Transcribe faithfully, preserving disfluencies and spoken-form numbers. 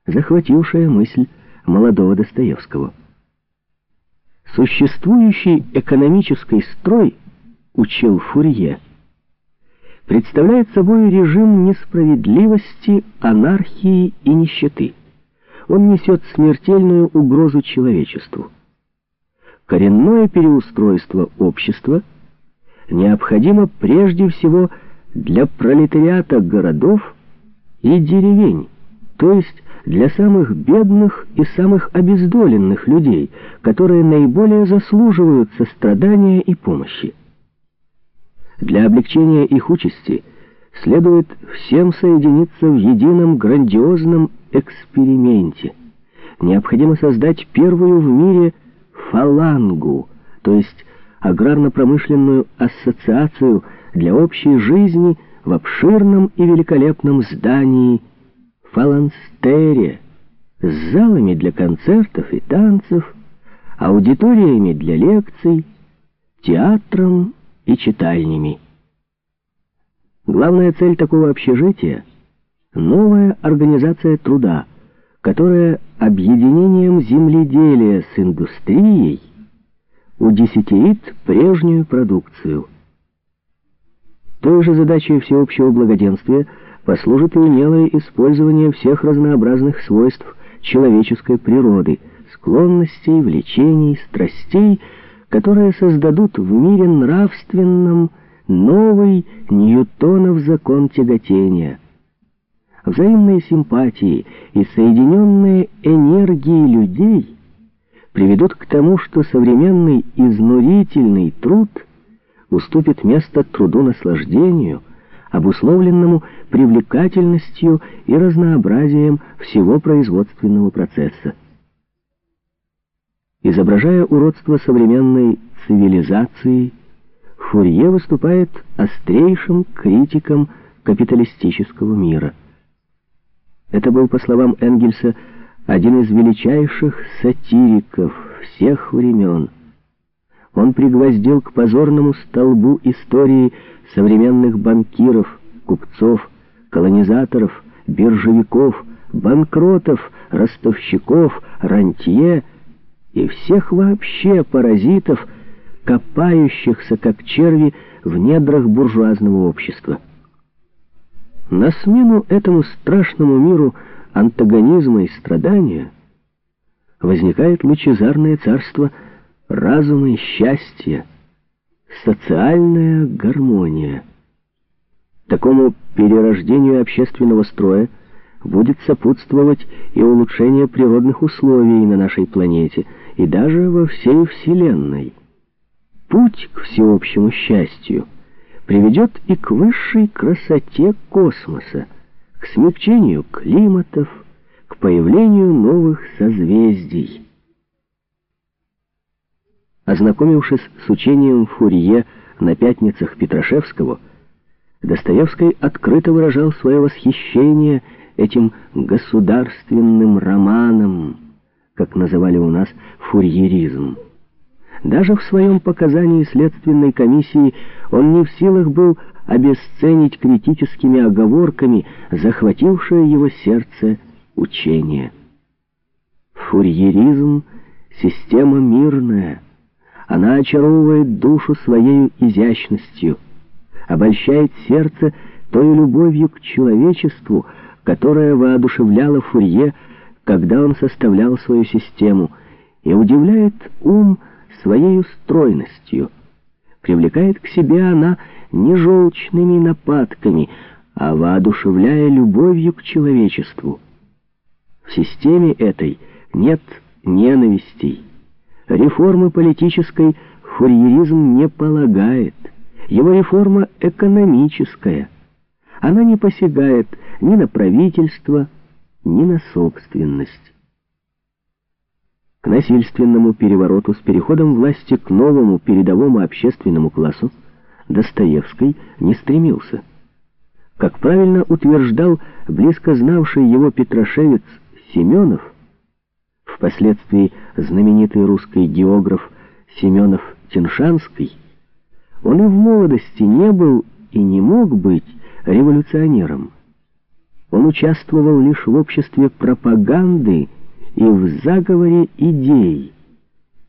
захватившая мысль молодого Достоевского. Существующий экономический строй, учил Фурье, представляет собой режим несправедливости, анархии и нищеты. Он несет смертельную угрозу человечеству. Коренное переустройство общества необходимо прежде всего для пролетариата городов и деревень, то есть для самых бедных и самых обездоленных людей, которые наиболее заслуживают сострадания и помощи. Для облегчения их участи следует всем соединиться в едином грандиозном эксперименте. Необходимо создать первую в мире фалангу, то есть аграрно-промышленную ассоциацию для общей жизни в обширном и великолепном здании фаланстере, с залами для концертов и танцев, аудиториями для лекций, театром и читальнями. Главная цель такого общежития — новая организация труда, которая объединением земледелия с индустрией удесятерит прежнюю продукцию. Той же задачей всеобщего благоденствия послужит и умелое использование всех разнообразных свойств человеческой природы, склонностей, влечений, страстей, которые создадут в мире нравственном новый Ньютонов закон тяготения. Взаимные симпатии и соединенные энергии людей приведут к тому, что современный изнурительный труд уступит место труду-наслаждению, обусловленному привлекательностью и разнообразием всего производственного процесса. Изображая уродство современной цивилизации, Фурье выступает острейшим критиком капиталистического мира. Это был, по словам Энгельса, один из величайших сатириков всех времен. Он пригвоздил к позорному столбу истории современных банкиров, купцов, колонизаторов, биржевиков, банкротов, ростовщиков, рантье и всех вообще паразитов, копающихся как черви в недрах буржуазного общества. На смену этому страшному миру антагонизма и страдания возникает лучезарное царство разума и счастья, социальная гармония. Такому перерождению общественного строя будет сопутствовать и улучшение природных условий на нашей планете, и даже во всей Вселенной. Путь к всеобщему счастью приведет и к высшей красоте космоса, к смягчению климатов, к появлению новых созвездий. Ознакомившись с учением Фурье на пятницах Петрашевского, Достоевский открыто выражал свое восхищение этим государственным романом, как называли у нас фурьеризм. Даже в своем показании следственной комиссии он не в силах был обесценить критическими оговорками захватившее его сердце учение. Фурьеризм — система мирная. Она очаровывает душу своей изящностью, обольщает сердце той любовью к человечеству, которая воодушевляла Фурье, когда он составлял свою систему, и удивляет ум своей стройностью. Привлекает к себе она не желчными нападками, а воодушевляя любовью к человечеству. В системе этой нет ненавистей. Реформы политической фурьеризм не полагает. Его реформа экономическая. Она не посягает ни на правительство, ни на собственность. К насильственному перевороту с переходом власти к новому передовому общественному классу Достоевский не стремился. Как правильно утверждал близко знавший его петрошевец Семенов, впоследствии знаменитый русский географ Семенов-Тиншанский, он и в молодости не был и не мог быть революционером. Он участвовал лишь в обществе пропаганды и в заговоре идей.